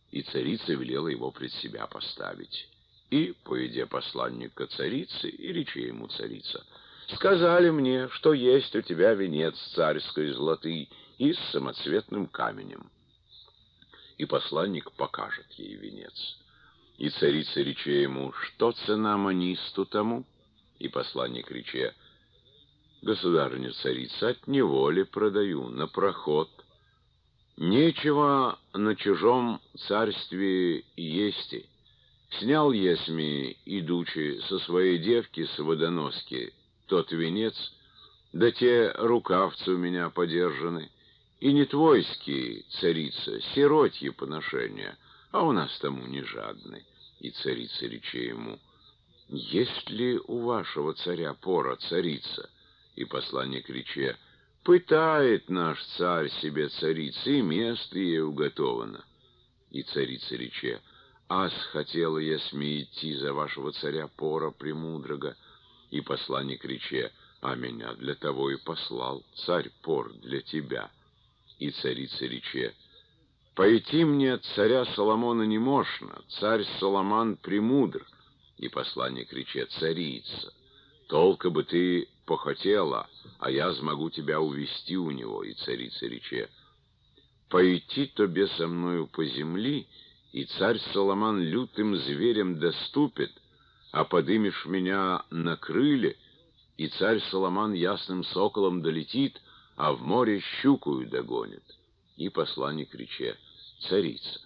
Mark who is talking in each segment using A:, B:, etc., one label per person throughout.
A: и царица велела его пред себя поставить. И, пойдя посланник ко царице, и рече ему царица: «Сказали мне, что есть у тебя венец царской золотый и с самоцветным каменем». И посланник покажет ей венец. И царица рече ему: «Что цена манисту тому?» И посланник рече: «Государыня царица, от неволи продаю, на проход. Нечего на чужом царстве есть. Снял есми, идучи со своей девки с водоноски, тот венец, да те рукавцы у меня подержаны, и не твойские, царица, сиротьи поношения, а у нас тому не жадны». И царица рече ему: «Есть ли у вашего царя пора, царица?» И посланник рече: «Пытает наш царь себе царица, и место ей уготовано». И царица рече: «Ас хотела я идти за вашего царя пора премудрого». И посланник рече: «А меня для того и послал царь пор для тебя». И царица рече: «Пойти мне от царя Соломона не можно, царь Соломон премудр». И посланник рече: «Царица, толко бы ты похотела, а я смогу тебя увести у него». И царица рече: «Пойти тобе со мною по земли, и царь Соломон лютым зверем доступит, а подымешь меня на крыле, и царь Соломон ясным соколом долетит, а в море щукою догонит». И посланник рече: «Царица,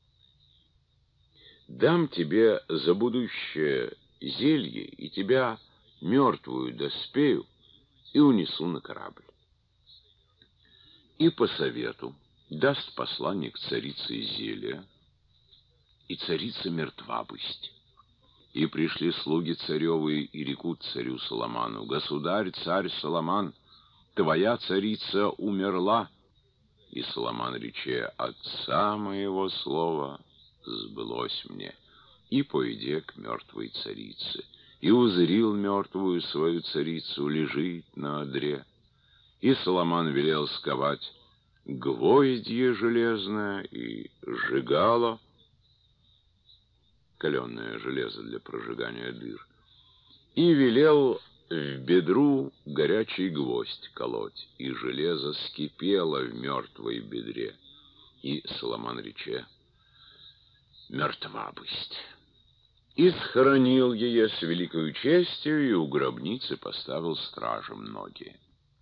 A: дам тебе за будущее зелье, и тебя мертвую доспею и унесу на корабль». И по совету даст посланник царице зелье, и царица мертва бысть. И пришли слуги царевы и рекут царю Соломону: «Государь, царь Соломон, твоя царица умерла». И Соломон рече: «Отца моего слова сбылось мне». И пойде к мертвой царице, и узрил мертвую свою царицу, лежит на одре. И Соломон велел сковать гвоздье железное и жигало, каленое железо для прожигания дыр, и велел в бедру горячий гвоздь колоть, и железо скипело в мертвой бедре. И Соломон рече: «Мертва бысть». И схоронил ее с великою честью, и у гробницы поставил стражи многие.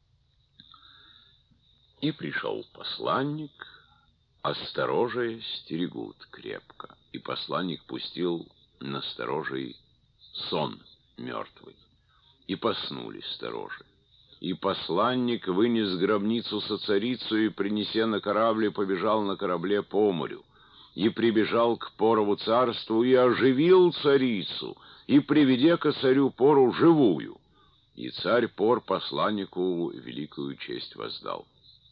A: И пришел посланник, а сторожей стерегут крепко. И посланник пустил на сторожей сон мертвый. И поснули сторожи. И посланник вынес гробницу со царицу, и, принеся на корабле, побежал на корабле по морю. И прибежал к Порову царству, и оживил царицу, и приведе ко царю Пору живую. И царь Пор посланнику великую честь воздал.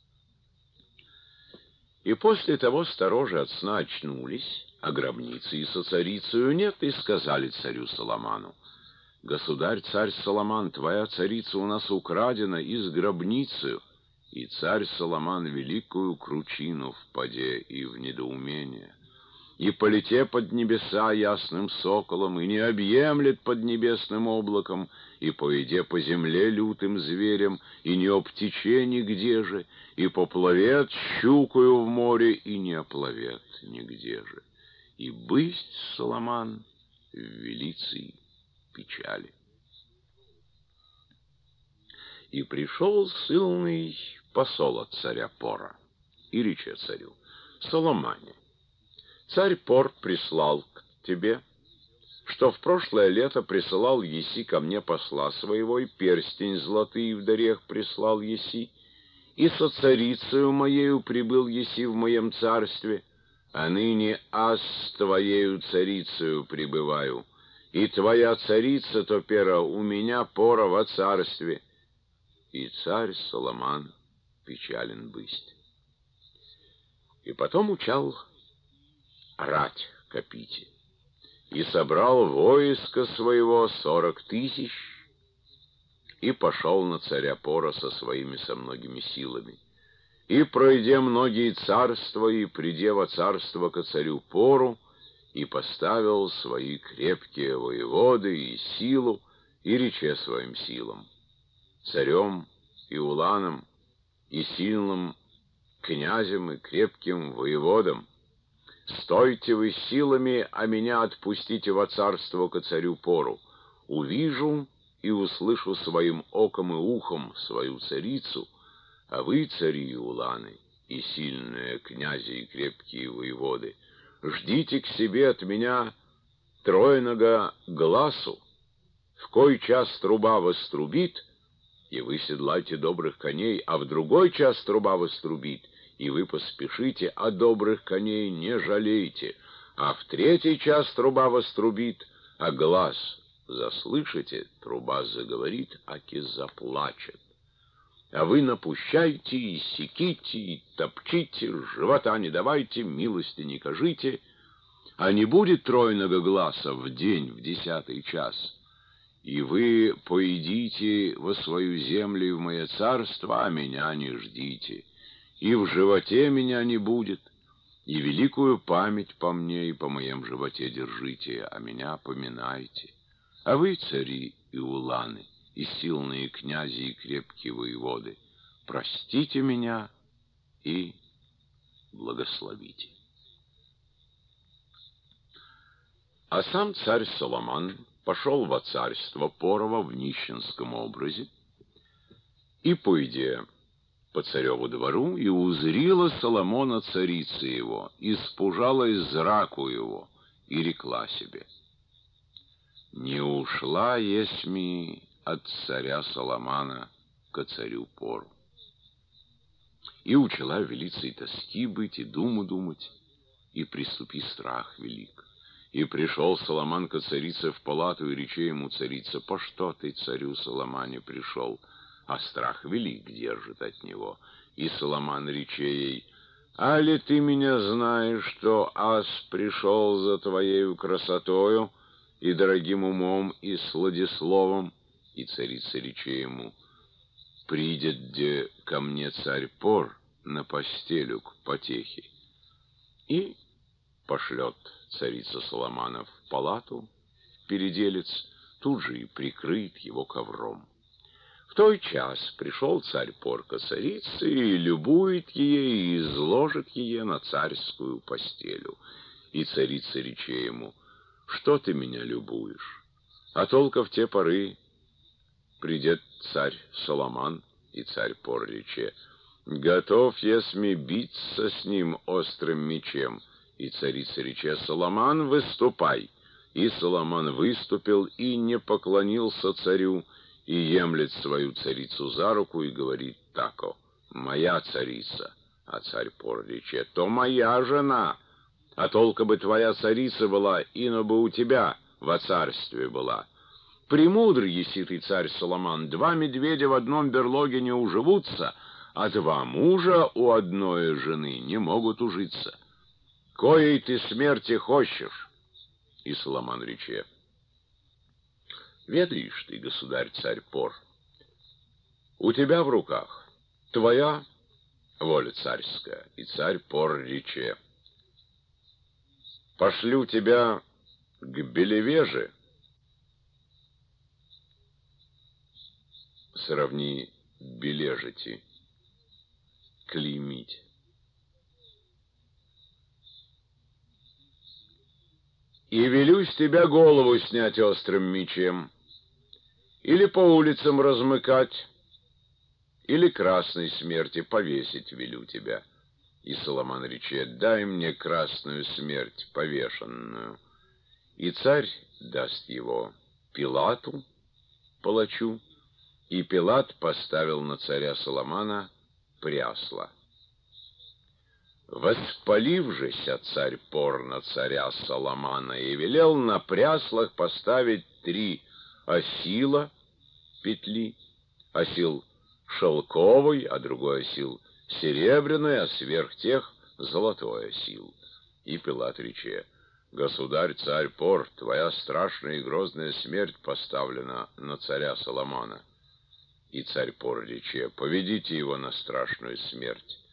A: И после того сторожи от сна очнулись, а гробницы и со царицею нет, и сказали царю Соломону: «Государь, царь Соломон, твоя царица у нас украдена и с гробницею». И царь Соломон великую кручину впаде и в недоумение, и полете под небеса ясным соколом, и не объемлет под небесным облаком, и поеде по земле лютым зверем, и не обтече нигде же, и поплывет щукою в море, и не оплывет нигде же. И бысть Соломон в велицей печали. И пришел сылный посол от царя Пора, и рече царю: «Соломоне, царь Пор прислал к тебе, что в прошлое лето присылал еси ко мне посла своего, и перстень золотый в дорех прислал еси, и со царицею моею прибыл еси в моем царстве, а ныне аз с твоею царицею пребываю, и твоя царица топера у меня Пора во царстве». И царь Соломон печален бысть. И потом учал рать копите, и собрал войско своего 40 000, и пошел на царя Пора со своими со многими силами. и пройде многие царства, и приде во царство ко царю Пору, и поставил свои крепкие воеводы и силу, и рече своим силам, царем и уланом, и сильным князем, и крепким воеводам: стойте вы силами, а меня отпустите во царство ко царю Пору. Увижу и услышу своим оком и ухом свою царицу, а вы, цари и уланы, и сильные князи, и крепкие воеводы, ждите к себе от меня тройного гласу. В кой час труба вострубит, и вы седлайте добрых коней, а в другой час труба вострубит, и вы поспешите, а добрых коней не жалейте, а в третий час труба вострубит, а глас заслышите, труба заговорит, аки заплачет. А вы напущайте и секите, и топчите, живота не давайте, милости не кажите, а не будет тройного гласа в день, в 10 час. И вы поедите во свою землю и в мое царство, а меня не ждите. И в животе меня не будет, и великую память по мне и по моем животе держите, а меня поминайте. А вы, цари и уланы, и сильные князи, и крепкие воеводы, простите меня и благословите. А сам царь Соломон пошел во царство Порово в нищенском образе, и, пойдя по цареву двору, и узрила Соломона царица его, и спужалась зраку его, и рекла себе: не ушла есмь от царя Соломона ко царю Пору. И учила велица и тоски быть, и думу думать, и приступи страх велик. И пришел Соломон ко царице в палату, и рече ему царица: по что ты, царю Соломоне, пришел? А страх велик держит от него. И Соломон рече ей: а ли ты меня знаешь, что ас пришел за твоею красотою и дорогим умом и сладисловом? И царица рече ему: придет де ко мне царь Пор на постелю к потехе. И пошлет царица Соломона в палату переделец, тут же и прикрыт его ковром. В той час пришел царь Пор ко царице, и любует ее, и изложит ее на царскую постелю. И царица рече ему: что ты меня любуешь? А только в те поры придет царь Соломон. И царь Пор рече: готов есмь биться с ним острым мечем. И царица рече: Соломон, выступай. И Соломон выступил и не поклонился царю, и емлет свою царицу за руку и говорит тако: моя царица. А царь Пор рече: то моя жена. А только бы твоя царица была, ино бы у тебя во царстве была. Премудрый еси ты, царь Соломон, 2 медведя в одном берлоге не уживутся, а 2 мужа у одной жены не могут ужиться. Коей ты смерти хочешь? И Соломон рече: ведаешь ты, государь царь Пор, у тебя в руках твоя воля царская. И царь Пор рече: пошлю тебя к Белевеже. Сравни бележити, клеймить. И велю с тебя голову снять острым мечом, или по улицам размыкать, или красной смерти повесить велю тебя. И Соломон рече: дай мне красную смерть повешенную. И царь даст его Пилату, палачу, и Пилат поставил на царя Соломона прясло. Воспалившийся царь Пор на царя Соломона и велел на пряслах поставить 3 осила петли, осил шелковый, а другой осил серебряный, а сверх тех золотой осил. И Пилат рече: государь царь Пор, твоя страшная и грозная смерть поставлена на царя Соломона. И царь Пор рече: поведите его на страшную смерть.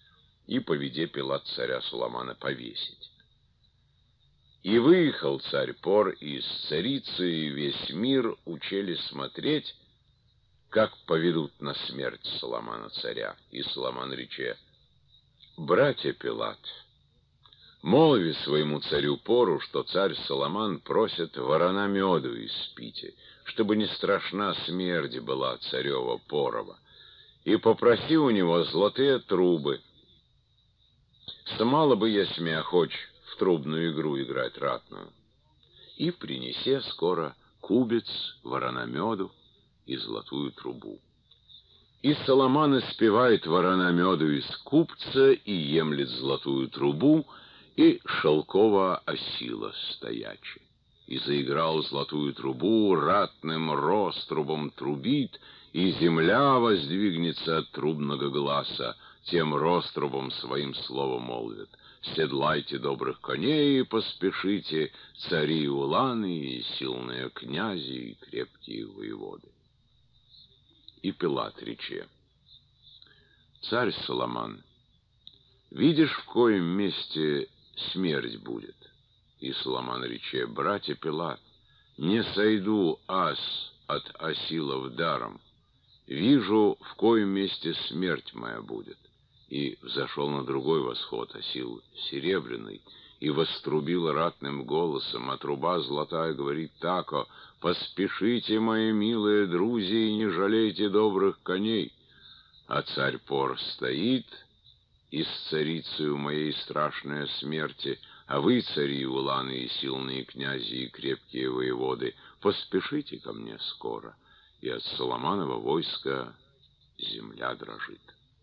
A: и поведе Пилат царя Суламана повесить. И выехал царь Пор из царицы, и весь мир учели смотреть, как поведут на смерть Суламана царя. И Суламан рече: «Братья Пилат, молви своему царю Пору, что царь Суламан просит ворона меду испите, чтобы не страшна смерть была царева Порова, и попроси у него золотые трубы. Самало бы я смя охоч в трубную игру играть ратную. И принесе скоро кубец ворона меду и золотую трубу. И Суламан испевает ворона меду из кубца, и емлет золотую трубу, и шелкова осила стоячи. И заиграл золотую трубу, ратным рострубом трубит, и земля воздвигнется от трубного гласа, тем рострубом своим словом молвит: седлайте добрых коней и поспешите, цари уланы и сильные князи и крепкие воеводы. И Пилат рече: царь Суламан, видишь, в коем месте смерть будет? И Суламан рече: братья Пилат, не сойду ас от осилов даром, вижу, в коем месте смерть моя будет. И взошел на другой восход осил серебряный, и вострубил ратным голосом, а труба золотая говорит тако: поспешите, мои милые друзья, и не жалейте добрых коней. А царь Пор стоит, и с царицею моей страшная смерти, а вы, цари уланы и сильные князи и крепкие воеводы, поспешите ко мне скоро, и от Суламанова войска земля дрожит.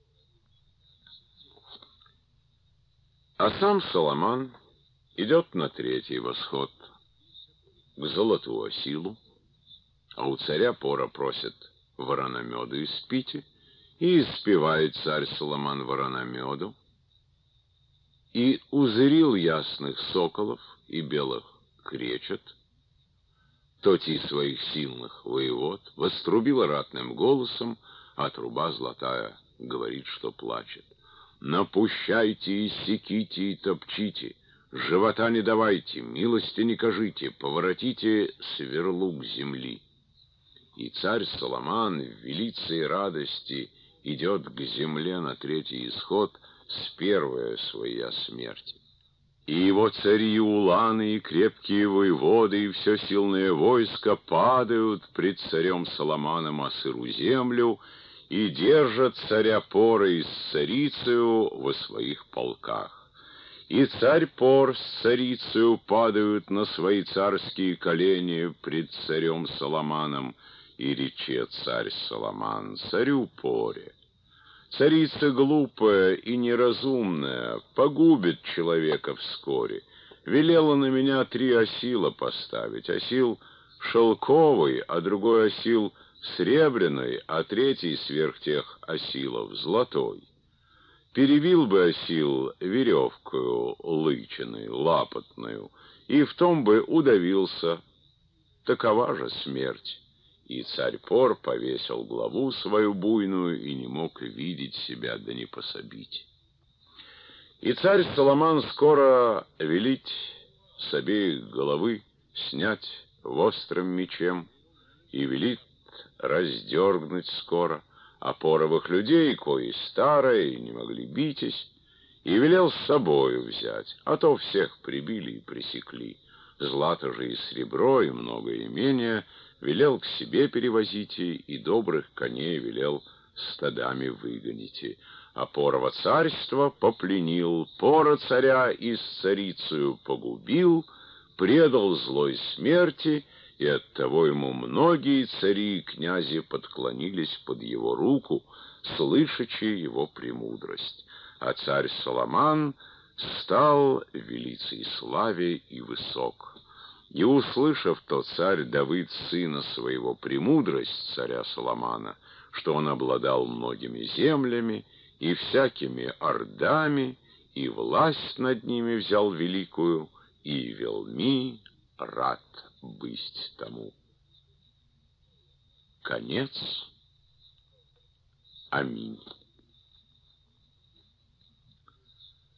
A: А сам Суламан идет на третий восход к золоту осилу, а у царя Пора просит ворона меду испите, и испевает царь Суламан ворона меду, и узрил ясных соколов и белых кречет, тоти своих сильных воевод, вострубил ратным голосом, а труба золотая говорит, что плачет: напущайте и секите и топчите, живота не давайте, милости не кажите, поворотите сверлуг земли. И царь Суламан в велице радости идет к земле на третий исход с первой своей смерти. И его цари уланы и крепкие воеводы и все сильное войско падают пред царем Суламаном о сыру землю и держат царя Пора и с царицею во своих полках. И царь Пор с царицею падают на свои царские колени пред царем Суламаном, и рече царь Суламан царю Поре: царица глупая и неразумная погубит человека вскоре. Велела на меня 3 осила поставить: осил шелковый, а другой осил сребряный, а третий сверх тех осилов золотой. Перевил бы осил веревкою лычиной, лапотную, и в том бы удавился. Такова же смерть. И царь Пор повесил главу свою буйную и не мог видеть себя, да не пособить. И царь Суламан скоро велит с обеих головы снять острым мечем, и велит раздергнуть скоро опоровых людей, кои старые и не могли битесь, и велел с собою взять, а то всех прибили и пресекли. Злато же и серебро, и много имения велел к себе перевозите, и добрых коней велел стадами выгоните. А Порова царство попленил, Пора царя и с царицею погубил, предал злой смерти, и оттого ему многие цари и князи подклонились под его руку, слышачи его премудрость. А царь Суламан стал велицей славе и высок. И, услышав то царь Давид сына своего премудрость царя Суламана, что он обладал многими землями и всякими ордами, и власть над ними взял великую, и велми рад быть тому. Конец. Аминь.